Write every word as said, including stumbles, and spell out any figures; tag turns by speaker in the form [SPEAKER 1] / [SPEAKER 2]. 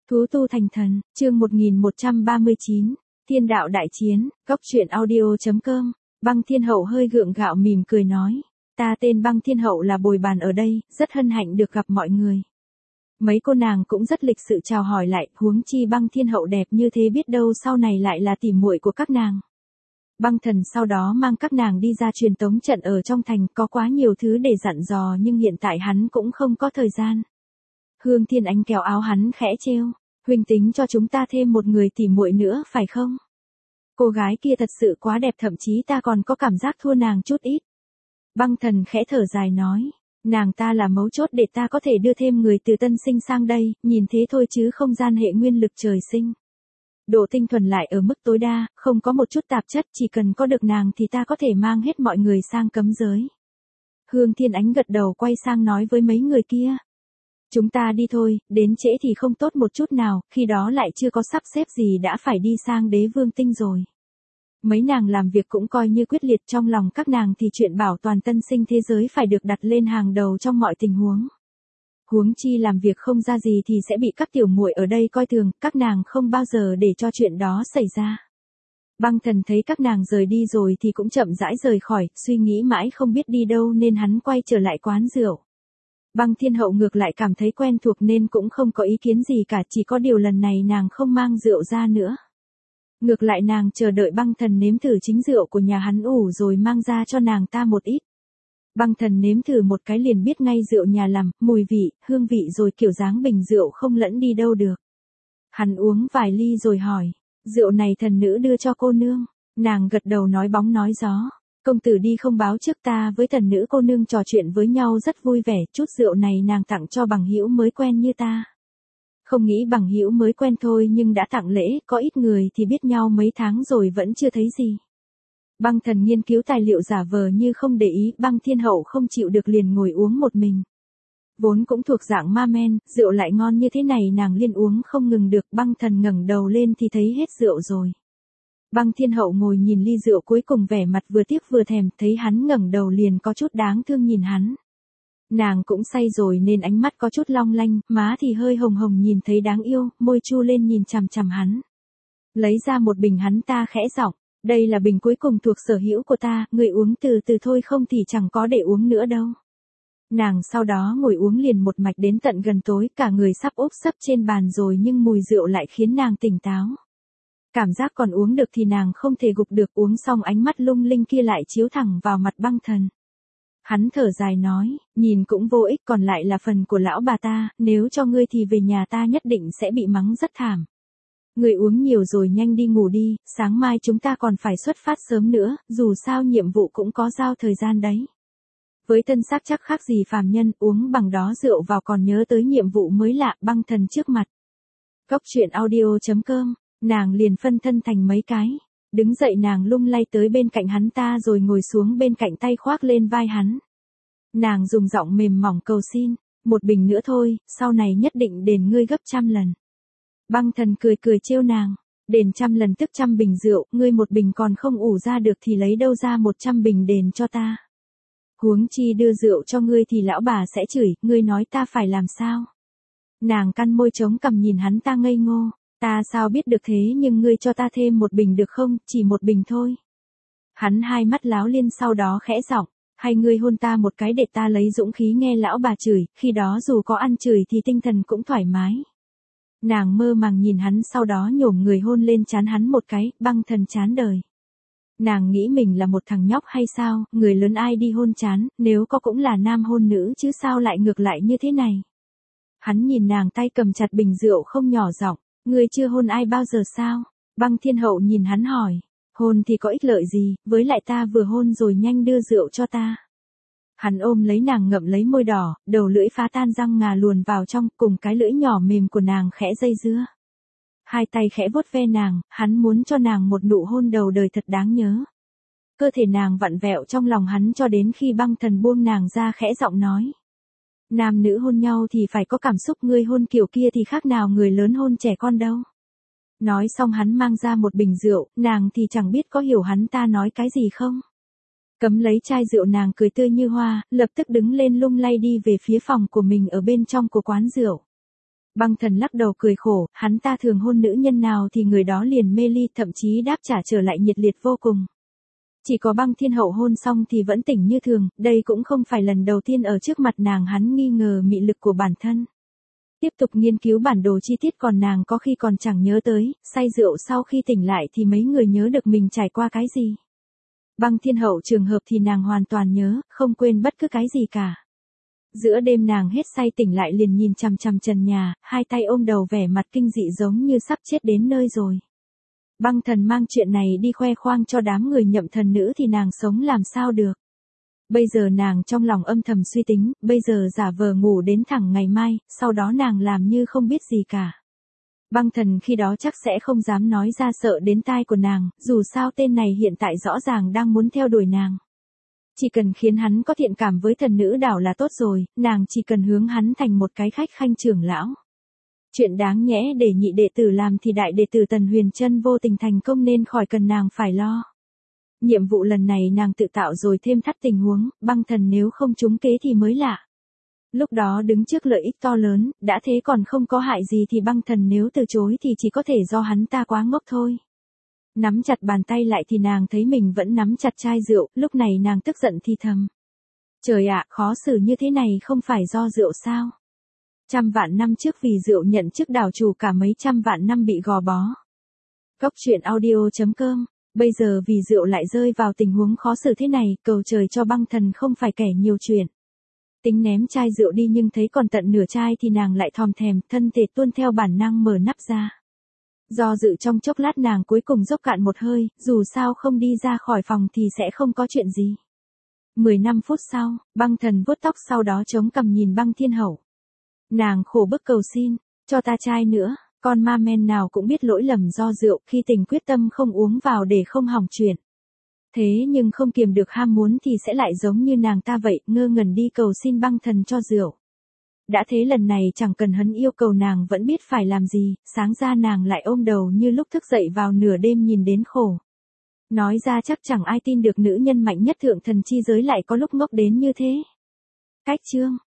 [SPEAKER 1] Thú tu thành thần, chương một nghìn một trăm ba mươi chín, Thiên đạo đại chiến, góc truyện audio.com, Băng Thiên Hậu hơi gượng gạo mỉm cười nói, ta tên Băng Thiên Hậu là bồi bàn ở đây, rất hân hạnh được gặp mọi người. Mấy cô nàng cũng rất lịch sự chào hỏi lại, huống chi Băng Thiên Hậu đẹp như thế biết đâu sau này lại là tỉ muội của các nàng. Băng Thần sau đó mang các nàng đi ra truyền tống trận ở trong thành, có quá nhiều thứ để dặn dò nhưng hiện tại hắn cũng không có thời gian. Hương Thiên Ánh kéo áo hắn khẽ trêu, huynh tính cho chúng ta thêm một người tỉ muội nữa phải không? Cô gái kia thật sự quá đẹp, thậm chí ta còn có cảm giác thua nàng chút ít. Băng Thần khẽ thở dài nói, nàng ta là mấu chốt để ta có thể đưa thêm người từ tân sinh sang đây, nhìn thế thôi chứ không gian hệ nguyên lực trời sinh. Độ tinh thuần lại ở mức tối đa, không có một chút tạp chất, chỉ cần có được nàng thì ta có thể mang hết mọi người sang cấm giới. Hương Thiên Ánh gật đầu quay sang nói với mấy người kia. Chúng ta đi thôi, đến trễ thì không tốt một chút nào, khi đó lại chưa có sắp xếp gì đã phải đi sang đế vương tinh rồi. Mấy nàng làm việc cũng coi như quyết liệt, trong lòng các nàng thì chuyện bảo toàn tân sinh thế giới phải được đặt lên hàng đầu trong mọi tình huống. Huống chi làm việc không ra gì thì sẽ bị các tiểu muội ở đây coi thường, các nàng không bao giờ để cho chuyện đó xảy ra. Băng Thần thấy các nàng rời đi rồi thì cũng chậm rãi rời khỏi, suy nghĩ mãi không biết đi đâu nên hắn quay trở lại quán rượu. Băng Thiên Hậu ngược lại cảm thấy quen thuộc nên cũng không có ý kiến gì cả, chỉ có điều lần này nàng không mang rượu ra nữa. Ngược lại nàng chờ đợi Băng Thần nếm thử chính rượu của nhà hắn ủ rồi mang ra cho nàng ta một ít. Băng Thần nếm thử một cái liền biết ngay rượu nhà làm, mùi vị, hương vị rồi kiểu dáng bình rượu không lẫn đi đâu được. Hắn uống vài ly rồi hỏi, rượu này thần nữ đưa cho cô nương. Nàng gật đầu nói bóng nói gió. Công tử đi không báo trước, ta với thần nữ cô nương trò chuyện với nhau rất vui vẻ, chút rượu này nàng tặng cho bằng hữu mới quen như ta. Không nghĩ bằng hữu mới quen thôi nhưng đã tặng lễ, có ít người thì biết nhau mấy tháng rồi vẫn chưa thấy gì. Băng Thần nghiên cứu tài liệu giả vờ như không để ý, Băng Thiên Hậu không chịu được liền ngồi uống một mình. Vốn cũng thuộc dạng ma men, rượu lại ngon như thế này nàng liên uống không ngừng được, Băng Thần ngẩng đầu lên thì thấy hết rượu rồi. Băng Thiên Hậu ngồi nhìn ly rượu cuối cùng vẻ mặt vừa tiếc vừa thèm, thấy hắn ngẩng đầu liền có chút đáng thương nhìn hắn. Nàng cũng say rồi nên ánh mắt có chút long lanh, má thì hơi hồng hồng nhìn thấy đáng yêu, môi chu lên nhìn chằm chằm hắn. Lấy ra một bình hắn ta khẽ giọng, đây là bình cuối cùng thuộc sở hữu của ta, người uống từ từ thôi không thì chẳng có để uống nữa đâu. Nàng sau đó ngồi uống liền một mạch đến tận gần tối, cả người sắp úp sấp trên bàn rồi nhưng mùi rượu lại khiến nàng tỉnh táo. Cảm giác còn uống được thì nàng không thể gục được, uống xong ánh mắt lung linh kia lại chiếu thẳng vào mặt Băng Thần. Hắn thở dài nói, nhìn cũng vô ích, còn lại là phần của lão bà ta, nếu cho ngươi thì về nhà ta nhất định sẽ bị mắng rất thảm. Ngươi uống nhiều rồi nhanh đi ngủ đi, sáng mai chúng ta còn phải xuất phát sớm nữa, dù sao nhiệm vụ cũng có giao thời gian đấy. Với thân xác chắc khác gì phàm nhân, uống bằng đó rượu vào còn nhớ tới nhiệm vụ mới lạ. Băng Thần trước mặt. Góc truyện audio.com, nàng liền phân thân thành mấy cái. Đứng dậy nàng lung lay tới bên cạnh hắn ta rồi ngồi xuống bên cạnh, tay khoác lên vai hắn. Nàng dùng giọng mềm mỏng cầu xin, một bình nữa thôi, sau này nhất định đền ngươi gấp trăm lần. Băng Thần cười cười trêu nàng, đền trăm lần tức trăm bình rượu, ngươi một bình còn không ủ ra được thì lấy đâu ra một trăm bình đền cho ta. Huống chi đưa rượu cho ngươi thì lão bà sẽ chửi, ngươi nói ta phải làm sao? Nàng cắn môi chống cằm nhìn hắn ta ngây ngô, ta sao biết được thế, nhưng ngươi cho ta thêm một bình được không, chỉ một bình thôi. Hắn hai mắt láo liên sau đó khẽ giọng, hay ngươi hôn ta một cái để ta lấy dũng khí nghe lão bà chửi, khi đó dù có ăn chửi thì tinh thần cũng thoải mái. Nàng mơ màng nhìn hắn sau đó nhổm người hôn lên trán hắn một cái. Băng Thần chán đời. Nàng nghĩ mình là một thằng nhóc hay sao, người lớn ai đi hôn chán, nếu có cũng là nam hôn nữ chứ sao lại ngược lại như thế này. Hắn nhìn nàng tay cầm chặt bình rượu không nhỏ giọng, ngươi chưa hôn ai bao giờ sao? Băng Thiên Hậu nhìn hắn hỏi, hôn thì có ích lợi gì, với lại ta vừa hôn rồi, nhanh đưa rượu cho ta. Hắn ôm lấy nàng ngậm lấy môi đỏ, đầu lưỡi phá tan răng ngà luồn vào trong, cùng cái lưỡi nhỏ mềm của nàng khẽ dây dưa. Hai tay khẽ vuốt ve nàng, hắn muốn cho nàng một nụ hôn đầu đời thật đáng nhớ. Cơ thể nàng vặn vẹo trong lòng hắn cho đến khi Băng Thần buông nàng ra khẽ giọng nói. Nam nữ hôn nhau thì phải có cảm xúc, ngươi hôn kiểu kia thì khác nào người lớn hôn trẻ con đâu. Nói xong hắn mang ra một bình rượu, nàng thì chẳng biết có hiểu hắn ta nói cái gì không. Cấm lấy chai rượu nàng cười tươi như hoa, lập tức đứng lên lung lay đi về phía phòng của mình ở bên trong của quán rượu. Băng Thần lắc đầu cười khổ, hắn ta thường hôn nữ nhân nào thì người đó liền mê ly, thậm chí đáp trả trở lại nhiệt liệt vô cùng. Chỉ có Băng Thiên Hậu hôn xong thì vẫn tỉnh như thường, đây cũng không phải lần đầu tiên ở trước mặt nàng hắn nghi ngờ mị lực của bản thân. Tiếp tục nghiên cứu bản đồ chi tiết, còn nàng có khi còn chẳng nhớ tới, say rượu sau khi tỉnh lại thì mấy người nhớ được mình trải qua cái gì. Băng Thiên Hậu trường hợp thì nàng hoàn toàn nhớ, không quên bất cứ cái gì cả. Giữa đêm nàng hết say tỉnh lại liền nhìn chằm chằm trần nhà, hai tay ôm đầu vẻ mặt kinh dị giống như sắp chết đến nơi rồi. Băng Thần mang chuyện này đi khoe khoang cho đám người Nhậm thần nữ thì nàng sống làm sao được. Bây giờ nàng trong lòng âm thầm suy tính, bây giờ giả vờ ngủ đến thẳng ngày mai, sau đó nàng làm như không biết gì cả. Băng Thần khi đó chắc sẽ không dám nói ra sợ đến tai của nàng, dù sao tên này hiện tại rõ ràng đang muốn theo đuổi nàng. Chỉ cần khiến hắn có thiện cảm với thần nữ đảo là tốt rồi, nàng chỉ cần hướng hắn thành một cái khách khanh trưởng lão. Chuyện đáng nhẽ để nhị đệ tử làm thì đại đệ tử Tần Huyền Trân vô tình thành công nên khỏi cần nàng phải lo. Nhiệm vụ lần này nàng tự tạo rồi thêm thắt tình huống, Băng Thần nếu không trúng kế thì mới lạ. Lúc đó đứng trước lợi ích to lớn, đã thế còn không có hại gì thì Băng Thần nếu từ chối thì chỉ có thể do hắn ta quá ngốc thôi. Nắm chặt bàn tay lại thì nàng thấy mình vẫn nắm chặt chai rượu, lúc này nàng tức giận thì thầm. Trời ạ, khó xử như thế này không phải do rượu sao? Trăm vạn năm trước vì rượu nhận chức đảo chủ cả mấy trăm vạn năm bị gò bó. Cốc truyện audio chấm com, bây giờ vì rượu lại rơi vào tình huống khó xử thế này, cầu trời cho Băng Thần không phải kẻ nhiều chuyện. Tính ném chai rượu đi nhưng thấy còn tận nửa chai thì nàng lại thòm thèm, thân thể tuôn theo bản năng mở nắp ra. Do dự trong chốc lát nàng cuối cùng dốc cạn một hơi, dù sao không đi ra khỏi phòng thì sẽ không có chuyện gì. mười lăm phút sau, Băng Thần vuốt tóc sau đó chống cằm nhìn Băng Thiên Hậu. Nàng khổ bức cầu xin, cho ta chai nữa, con ma men nào cũng biết lỗi lầm do rượu, khi tình quyết tâm không uống vào để không hỏng chuyện. Thế nhưng không kiềm được ham muốn thì sẽ lại giống như nàng ta vậy, ngơ ngẩn đi cầu xin Băng Thần cho rượu. Đã thế lần này chẳng cần hắn yêu cầu nàng vẫn biết phải làm gì, sáng ra nàng lại ôm đầu như lúc thức dậy vào nửa đêm nhìn đến khổ. Nói ra chắc chẳng ai tin được nữ nhân mạnh nhất thượng thần chi giới lại có lúc ngốc đến như thế. Cách chương